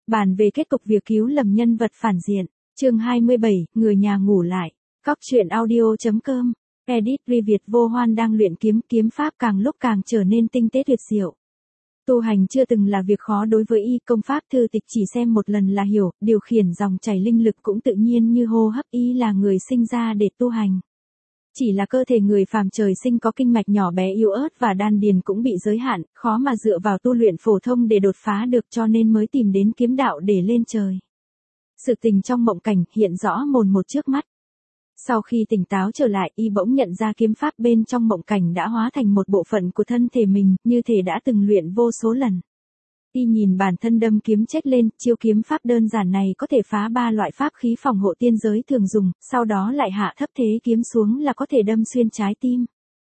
Bàn về kết cục việc cứu lầm nhân vật phản diện. Chương 27, người nhà ngủ lại. Cóc truyện audio.com. Edit Việt Vô Hoan đang luyện kiếm pháp càng lúc càng trở nên tinh tế tuyệt diệu. Tu hành chưa từng là việc khó đối với y, công pháp thư tịch chỉ xem một lần là hiểu, điều khiển dòng chảy linh lực cũng tự nhiên như hô hấp, y là người sinh ra để tu hành. Chỉ là cơ thể người phàm trời sinh có kinh mạch nhỏ bé yếu ớt và đan điền cũng bị giới hạn, khó mà dựa vào tu luyện phổ thông để đột phá được, cho nên mới tìm đến kiếm đạo để lên trời. Sự tình trong mộng cảnh hiện rõ mồn một trước mắt. Sau khi tỉnh táo trở lại, y bỗng nhận ra kiếm pháp bên trong mộng cảnh đã hóa thành một bộ phận của thân thể mình, như thể đã từng luyện vô số lần. Y nhìn bản thân đâm kiếm chếch lên, chiêu kiếm pháp đơn giản này có thể phá 3 loại pháp khí phòng hộ tiên giới thường dùng, sau đó lại hạ thấp thế kiếm xuống là có thể đâm xuyên trái tim.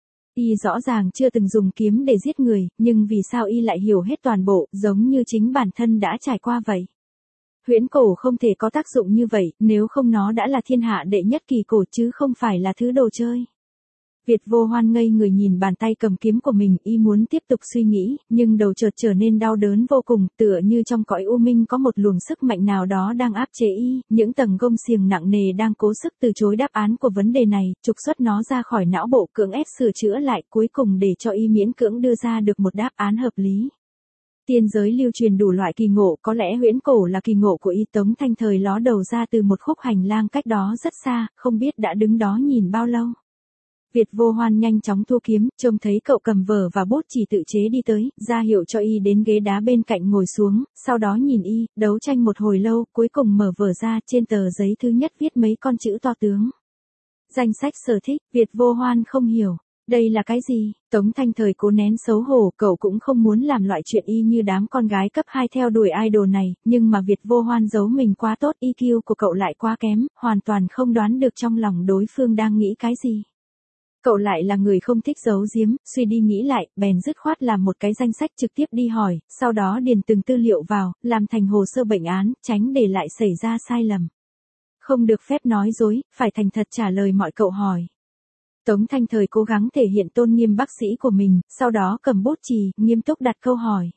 Y rõ ràng chưa từng dùng kiếm để giết người, nhưng vì sao y lại hiểu hết toàn bộ, giống như chính bản thân đã trải qua vậy. Huyễn cổ không thể có tác dụng như vậy, nếu không nó đã là thiên hạ đệ nhất kỳ cổ chứ không phải là thứ đồ chơi. Việt Vô Hoan ngây người nhìn bàn tay cầm kiếm của mình, y muốn tiếp tục suy nghĩ, nhưng đầu chợt trở nên đau đớn vô cùng, tựa như trong cõi u minh có một luồng sức mạnh nào đó đang áp chế y, những tầng gông xiềng nặng nề đang cố sức từ chối đáp án của vấn đề này, trục xuất nó ra khỏi não bộ, cưỡng ép sửa chữa lại, cuối cùng để cho y miễn cưỡng đưa ra được một đáp án hợp lý. Tiên giới lưu truyền đủ loại kỳ ngộ, có lẽ huyễn cổ là kỳ ngộ của y. Tống Thanh Thời ló đầu ra từ một khúc hành lang cách đó rất xa, không biết đã đứng đó nhìn bao lâu. Việt Vô Hoan nhanh chóng thu kiếm, trông thấy cậu cầm vở và bút chỉ tự chế đi tới, ra hiệu cho y đến ghế đá bên cạnh ngồi xuống, sau đó nhìn y, đấu tranh một hồi lâu, cuối cùng mở vở ra, trên tờ giấy thứ nhất viết mấy con chữ to tướng. Danh sách sở thích. Việt Vô Hoan không hiểu. Đây là cái gì? Tống Thanh Thời cố nén xấu hổ, cậu cũng không muốn làm loại chuyện y như đám con gái cấp 2 theo đuổi idol này, nhưng mà Việt Vô Hoan giấu mình quá tốt, EQ của cậu lại quá kém, hoàn toàn không đoán được trong lòng đối phương đang nghĩ cái gì. Cậu lại là người không thích giấu giếm, suy đi nghĩ lại, bèn dứt khoát làm một cái danh sách trực tiếp đi hỏi, sau đó điền từng tư liệu vào, làm thành hồ sơ bệnh án, tránh để lại xảy ra sai lầm. Không được phép nói dối, phải thành thật trả lời mọi cậu hỏi. Tống Thanh Thời cố gắng thể hiện tôn nghiêm bác sĩ của mình, sau đó cầm bút chì, nghiêm túc đặt câu hỏi.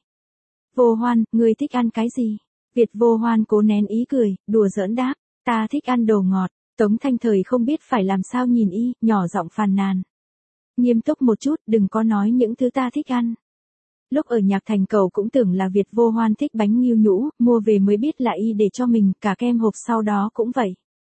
Vô Hoan, ngươi thích ăn cái gì? Việt Vô Hoan cố nén ý cười, đùa giỡn đáp, ta thích ăn đồ ngọt. Tống Thanh Thời không biết phải làm sao nhìn y, nhỏ giọng phàn nàn. Nghiêm túc một chút, đừng có nói những thứ ta thích ăn. Lúc ở Nhạc Thành cậu cũng tưởng là Việt Vô Hoan thích bánh nghiêu nhũ, mua về mới biết là y để cho mình, cả kem hộp sau đó cũng vậy.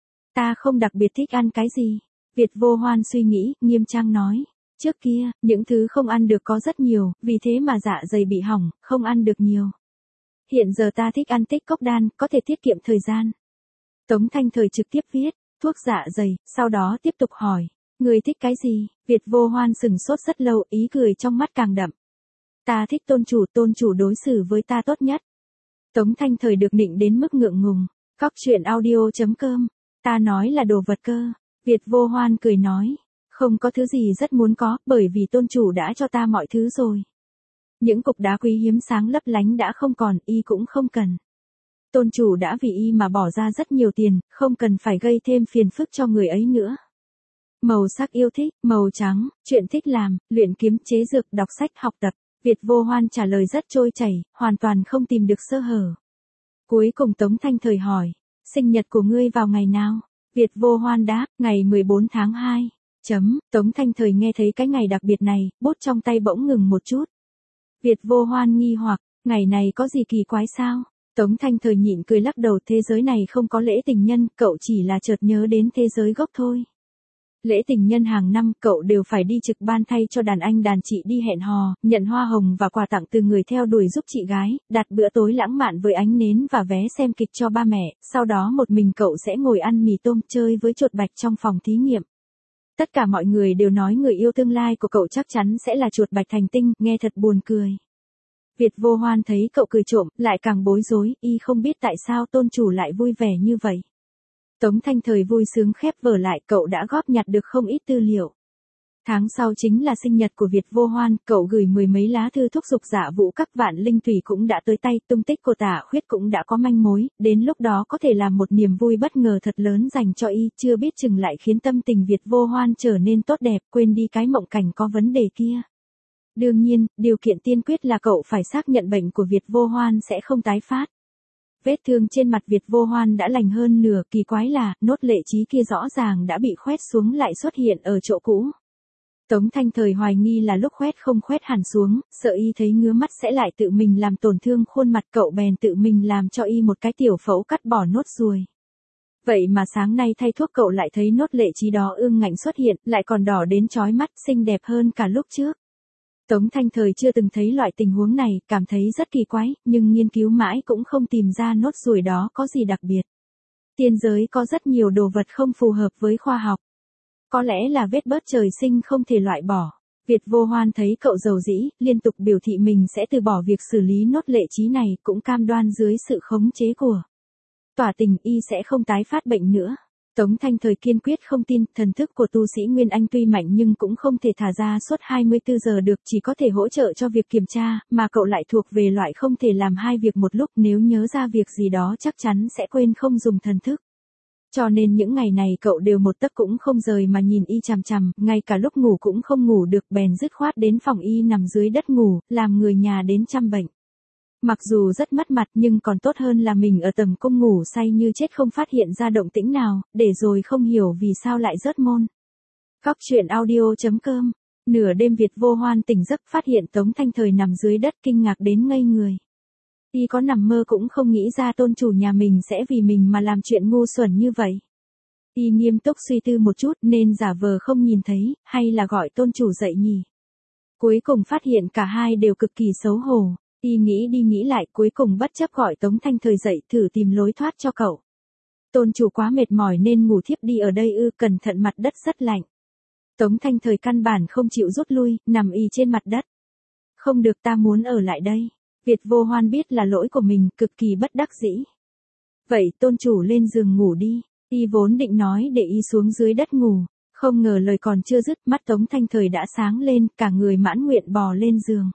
Ta không đặc biệt thích ăn cái gì. Việt Vô Hoan suy nghĩ, nghiêm trang nói. Trước kia, những thứ không ăn được có rất nhiều, vì thế mà dạ dày bị hỏng, không ăn được nhiều. Hiện giờ ta thích ăn tích cốc đan, có thể tiết kiệm thời gian. Tống Thanh Thời trực tiếp viết, thuốc dạ dày, sau đó tiếp tục hỏi. Người thích cái gì? Việt Vô Hoan sừng sốt rất lâu, ý cười trong mắt càng đậm. Ta thích tôn chủ đối xử với ta tốt nhất. Tống Thanh Thời được nịnh đến mức ngượng ngùng. Cóc truyện audio.com. Ta nói là đồ vật cơ. Việt Vô Hoan cười nói, không có thứ gì rất muốn có, bởi vì tôn chủ đã cho ta mọi thứ rồi. Những cục đá quý hiếm sáng lấp lánh đã không còn, y cũng không cần. Tôn chủ đã vì y mà bỏ ra rất nhiều tiền, không cần phải gây thêm phiền phức cho người ấy nữa. Màu sắc yêu thích, màu trắng, chuyện thích làm, luyện kiếm, chế dược, đọc sách, học tập. Việt Vô Hoan trả lời rất trôi chảy, hoàn toàn không tìm được sơ hở. Cuối cùng Tống Thanh Thời hỏi, sinh nhật của ngươi vào ngày nào? Việt Vô Hoan đáp, ngày 14 tháng 2. Tống Thanh Thời nghe thấy cái ngày đặc biệt này, bút trong tay bỗng ngừng một chút. Việt Vô Hoan nghi hoặc, ngày này có gì kỳ quái sao? Tống Thanh Thời nhịn cười lắc đầu, thế giới này không có lễ tình nhân, cậu chỉ là chợt nhớ đến thế giới gốc thôi. Lễ tình nhân hàng năm, cậu đều phải đi trực ban thay cho đàn anh đàn chị đi hẹn hò, nhận hoa hồng và quà tặng từ người theo đuổi giúp chị gái, đặt bữa tối lãng mạn với ánh nến và vé xem kịch cho ba mẹ, sau đó một mình cậu sẽ ngồi ăn mì tôm chơi với chuột bạch trong phòng thí nghiệm. Tất cả mọi người đều nói người yêu tương lai của cậu chắc chắn sẽ là chuột bạch thành tinh, nghe thật buồn cười. Việt Vô Hoan thấy cậu cười trộm, lại càng bối rối, y không biết tại sao tôn chủ lại vui vẻ như vậy. Tống Thanh Thời vui sướng khép vở lại, cậu đã góp nhặt được không ít tư liệu. Tháng sau chính là sinh nhật của Việt Vô Hoan, cậu gửi 10 mấy lá thư thúc giục Dạ Vũ, các Vạn Linh Thủy cũng đã tới tay, tung tích của Tả Khuyết cũng đã có manh mối, đến lúc đó có thể làm một niềm vui bất ngờ thật lớn dành cho y, chưa biết chừng lại khiến tâm tình Việt Vô Hoan trở nên tốt đẹp, quên đi cái mộng cảnh có vấn đề kia. Đương nhiên, điều kiện tiên quyết là cậu phải xác nhận bệnh của Việt Vô Hoan sẽ không tái phát. Vết thương trên mặt Việt Vô Hoan đã lành hơn nửa, kỳ quái là, nốt lệ trí kia rõ ràng đã bị khoét xuống lại xuất hiện ở chỗ cũ. Tống Thanh Thời hoài nghi là lúc khoét không khoét hẳn xuống, sợ y thấy ngứa mắt sẽ lại tự mình làm tổn thương khuôn mặt, cậu bèn tự mình làm cho y một cái tiểu phẫu cắt bỏ nốt ruồi. Vậy mà sáng nay thay thuốc cậu lại thấy nốt lệ trí đó ương ngạnh xuất hiện, lại còn đỏ đến chói mắt, xinh đẹp hơn cả lúc trước. Tống Thanh Thời chưa từng thấy loại tình huống này, cảm thấy rất kỳ quái, nhưng nghiên cứu mãi cũng không tìm ra nốt ruồi đó có gì đặc biệt. Tiên giới có rất nhiều đồ vật không phù hợp với khoa học. Có lẽ là vết bớt trời sinh không thể loại bỏ. Việt Vô Hoan thấy cậu dầu dĩ, liên tục biểu thị mình sẽ từ bỏ việc xử lý nốt lệ trí này, cũng cam đoan dưới sự khống chế của tỏa tình y sẽ không tái phát bệnh nữa. Tống Thanh Thời kiên quyết không tin, thần thức của tu sĩ Nguyên Anh tuy mạnh nhưng cũng không thể thả ra suốt 24 giờ được, chỉ có thể hỗ trợ cho việc kiểm tra, mà cậu lại thuộc về loại không thể làm hai việc một lúc, nếu nhớ ra việc gì đó chắc chắn sẽ quên không dùng thần thức. Cho nên những ngày này cậu đều một tấc cũng không rời mà nhìn y chằm chằm, ngay cả lúc ngủ cũng không ngủ được, bèn dứt khoát đến phòng y nằm dưới đất ngủ, làm người nhà đến chăm bệnh. Mặc dù rất mất mặt nhưng còn tốt hơn là mình ở tầm cung ngủ say như chết không phát hiện ra động tĩnh nào, để rồi không hiểu vì sao lại rớt môn. Góc truyện audio.com. Nửa đêm Việt Vô Hoan tỉnh giấc phát hiện Tống Thanh Thời nằm dưới đất, kinh ngạc đến ngây người. Y có nằm mơ cũng không nghĩ ra tôn chủ nhà mình sẽ vì mình mà làm chuyện ngu xuẩn như vậy. Y nghiêm túc suy tư một chút nên giả vờ không nhìn thấy, hay là gọi tôn chủ dậy nhỉ. Cuối cùng phát hiện cả hai đều cực kỳ xấu hổ. Y nghĩ đi nghĩ lại, cuối cùng bất chấp gọi Tống Thanh Thời dậy thử tìm lối thoát cho cậu. Tôn chủ quá mệt mỏi nên ngủ thiếp đi ở đây ư, cẩn thận mặt đất rất lạnh. Tống Thanh Thời căn bản không chịu rút lui, nằm y trên mặt đất. Không được, ta muốn ở lại đây. Việt Vô Hoan biết là lỗi của mình, cực kỳ bất đắc dĩ. Vậy tôn chủ lên giường ngủ đi. Y vốn định nói để y xuống dưới đất ngủ, không ngờ lời còn chưa dứt, mắt Tống Thanh Thời đã sáng lên, cả người mãn nguyện bò lên giường.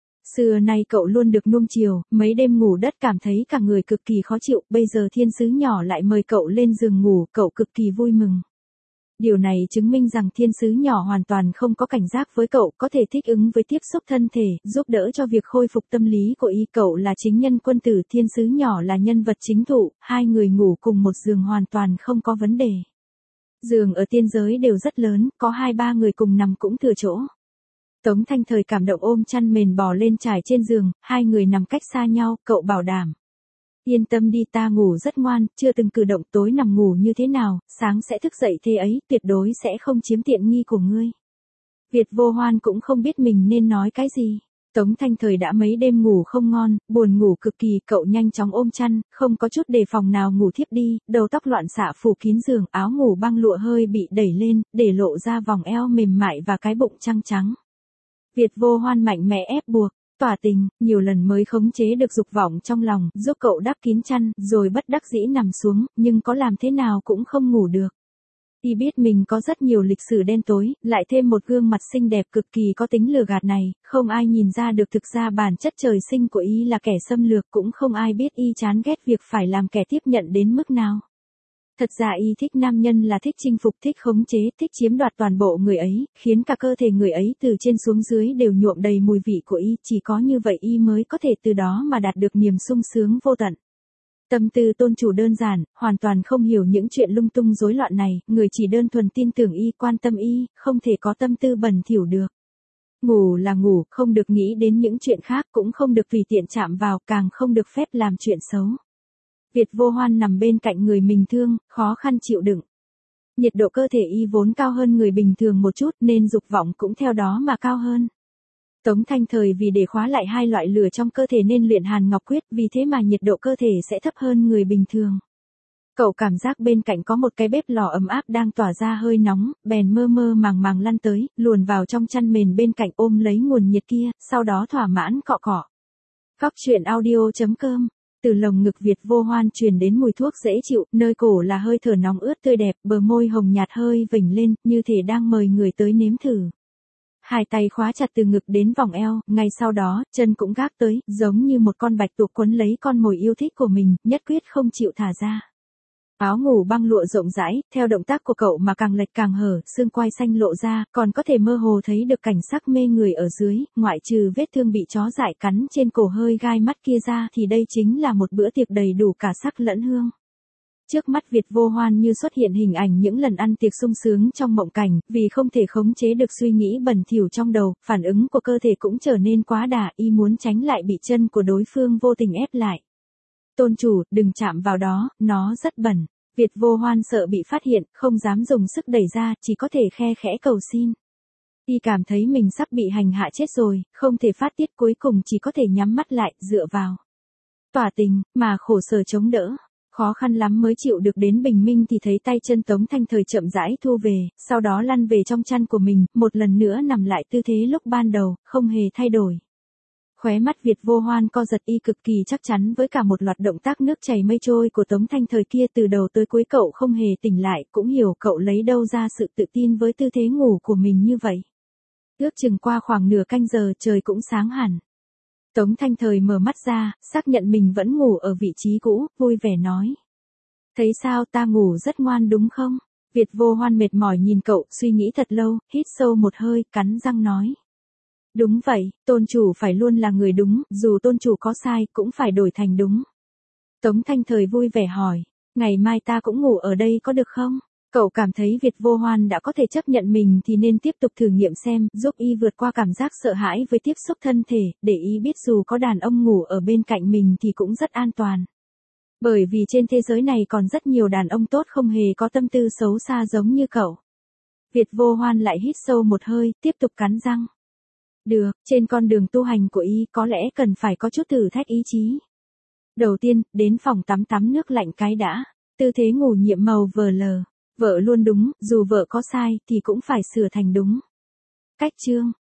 Xưa nay cậu luôn được nuông chiều, mấy đêm ngủ đất cảm thấy cả người cực kỳ khó chịu, bây giờ thiên sứ nhỏ lại mời cậu lên giường ngủ, cậu cực kỳ vui mừng. Điều này chứng minh rằng thiên sứ nhỏ hoàn toàn không có cảnh giác với cậu, có thể thích ứng với tiếp xúc thân thể, giúp đỡ cho việc khôi phục tâm lý của y. Cậu là chính nhân quân tử, thiên sứ nhỏ là nhân vật chính thụ, hai người ngủ cùng một giường hoàn toàn không có vấn đề. Giường ở tiên giới đều rất lớn, có 2-3 người cùng nằm cũng thừa chỗ. Tống Thanh Thời cảm động ôm chăn mền bò lên trải trên giường, hai người nằm cách xa nhau, cậu bảo đảm. Yên tâm đi, ta ngủ rất ngoan, chưa từng cử động, tối nằm ngủ như thế nào, sáng sẽ thức dậy thế ấy, tuyệt đối sẽ không chiếm tiện nghi của ngươi. Việt Vô Hoan cũng không biết mình nên nói cái gì. Tống Thanh Thời đã mấy đêm ngủ không ngon, buồn ngủ cực kỳ, cậu nhanh chóng ôm chăn, không có chút đề phòng nào ngủ thiếp đi, đầu tóc loạn xạ phủ kín giường, áo ngủ băng lụa hơi bị đẩy lên, để lộ ra vòng eo mềm mại và cái bụng trăng trắng. Việt Vô Hoan mạnh mẽ ép buộc, tỏa tình, nhiều lần mới khống chế được dục vọng trong lòng, giúp cậu đắp kín chăn, rồi bất đắc dĩ nằm xuống, nhưng có làm thế nào cũng không ngủ được. Y biết mình có rất nhiều lịch sử đen tối, lại thêm một gương mặt xinh đẹp cực kỳ có tính lừa gạt này, không ai nhìn ra được thực ra bản chất trời sinh của Y là kẻ xâm lược, cũng không ai biết Y chán ghét việc phải làm kẻ tiếp nhận đến mức nào. Thật ra Y thích nam nhân là thích chinh phục, thích khống chế, thích chiếm đoạt toàn bộ người ấy, khiến cả cơ thể người ấy từ trên xuống dưới đều nhuộm đầy mùi vị của Y, chỉ có như vậy Y mới có thể từ đó mà đạt được niềm sung sướng vô tận. Tâm tư tôn chủ đơn giản, hoàn toàn không hiểu những chuyện lung tung rối loạn này, người chỉ đơn thuần tin tưởng Y, quan tâm Y, không thể có tâm tư bẩn thỉu được. Ngủ là ngủ, không được nghĩ đến những chuyện khác, cũng không được tùy tiện chạm vào, càng không được phép làm chuyện xấu. Việt Vô Hoan nằm bên cạnh người mình thương, khó khăn chịu đựng. Nhiệt độ cơ thể Y vốn cao hơn người bình thường một chút nên dục vọng cũng theo đó mà cao hơn. Tống Thanh Thời vì để khóa lại hai loại lửa trong cơ thể nên luyện Hàn Ngọc Quyết, vì thế mà nhiệt độ cơ thể sẽ thấp hơn người bình thường. Cậu cảm giác bên cạnh có một cái bếp lò ấm áp đang tỏa ra hơi nóng, bèn mơ mơ màng màng lăn tới, luồn vào trong chăn mền bên cạnh ôm lấy nguồn nhiệt kia, sau đó thỏa mãn cọ cọ. Góc truyện audio.com. Từ lồng ngực Việt Vô Hoan truyền đến mùi thuốc dễ chịu, nơi cổ là hơi thở nóng ướt tươi đẹp, bờ môi hồng nhạt hơi vểnh lên, như thể đang mời người tới nếm thử. Hai tay khóa chặt từ ngực đến vòng eo, ngay sau đó, chân cũng gác tới, giống như một con bạch tuộc quấn lấy con mồi yêu thích của mình, nhất quyết không chịu thả ra. Áo ngủ băng lụa rộng rãi, theo động tác của cậu mà càng lệch càng hở, xương quai xanh lộ ra, còn có thể mơ hồ thấy được cảnh sắc mê người ở dưới, ngoại trừ vết thương bị chó dại cắn trên cổ hơi gai mắt kia ra thì đây chính là một bữa tiệc đầy đủ cả sắc lẫn hương. Trước mắt Việt Vô Hoan như xuất hiện hình ảnh những lần ăn tiệc sung sướng trong mộng cảnh, vì không thể khống chế được suy nghĩ bẩn thỉu trong đầu, phản ứng của cơ thể cũng trở nên quá đà, y muốn tránh lại bị chân của đối phương vô tình ép lại. Tôn chủ, đừng chạm vào đó, nó rất bẩn. Việt Vô Hoan sợ bị phát hiện, không dám dùng sức đẩy ra, chỉ có thể khe khẽ cầu xin. Y cảm thấy mình sắp bị hành hạ chết rồi, không thể phát tiết, cuối cùng chỉ có thể nhắm mắt lại, dựa vào tỏa tình, mà khổ sở chống đỡ. Khó khăn lắm mới chịu được đến bình minh thì thấy tay chân Tống Thanh Thời chậm rãi thu về, sau đó lăn về trong chăn của mình, một lần nữa nằm lại tư thế lúc ban đầu, không hề thay đổi. Khóe mắt Việt Vô Hoan co giật, y cực kỳ chắc chắn với cả một loạt động tác nước chảy mây trôi của Tống Thanh Thời kia, từ đầu tới cuối cậu không hề tỉnh lại, cũng hiểu cậu lấy đâu ra sự tự tin với tư thế ngủ của mình như vậy. Ước chừng qua khoảng nửa canh giờ trời cũng sáng hẳn. Tống Thanh Thời mở mắt ra, xác nhận mình vẫn ngủ ở vị trí cũ, vui vẻ nói. Thấy sao, ta ngủ rất ngoan đúng không? Việt Vô Hoan mệt mỏi nhìn cậu, suy nghĩ thật lâu, hít sâu một hơi, cắn răng nói. Đúng vậy, tôn chủ phải luôn là người đúng, dù tôn chủ có sai, cũng phải đổi thành đúng. Tống Thanh Thời vui vẻ hỏi, ngày mai ta cũng ngủ ở đây có được không? Cậu cảm thấy Việt Vô Hoan đã có thể chấp nhận mình thì nên tiếp tục thử nghiệm xem, giúp y vượt qua cảm giác sợ hãi với tiếp xúc thân thể, để y biết dù có đàn ông ngủ ở bên cạnh mình thì cũng rất an toàn. Bởi vì trên thế giới này còn rất nhiều đàn ông tốt không hề có tâm tư xấu xa giống như cậu. Việt Vô Hoan lại hít sâu một hơi, tiếp tục cắn răng. Được, trên con đường tu hành của y có lẽ cần phải có chút thử thách ý chí. Đầu tiên, đến phòng tắm nước lạnh cái đã. Tư thế ngủ nhiệm màu vờ lờ. Vợ luôn đúng, dù vợ có sai thì cũng phải sửa thành đúng. Cách chương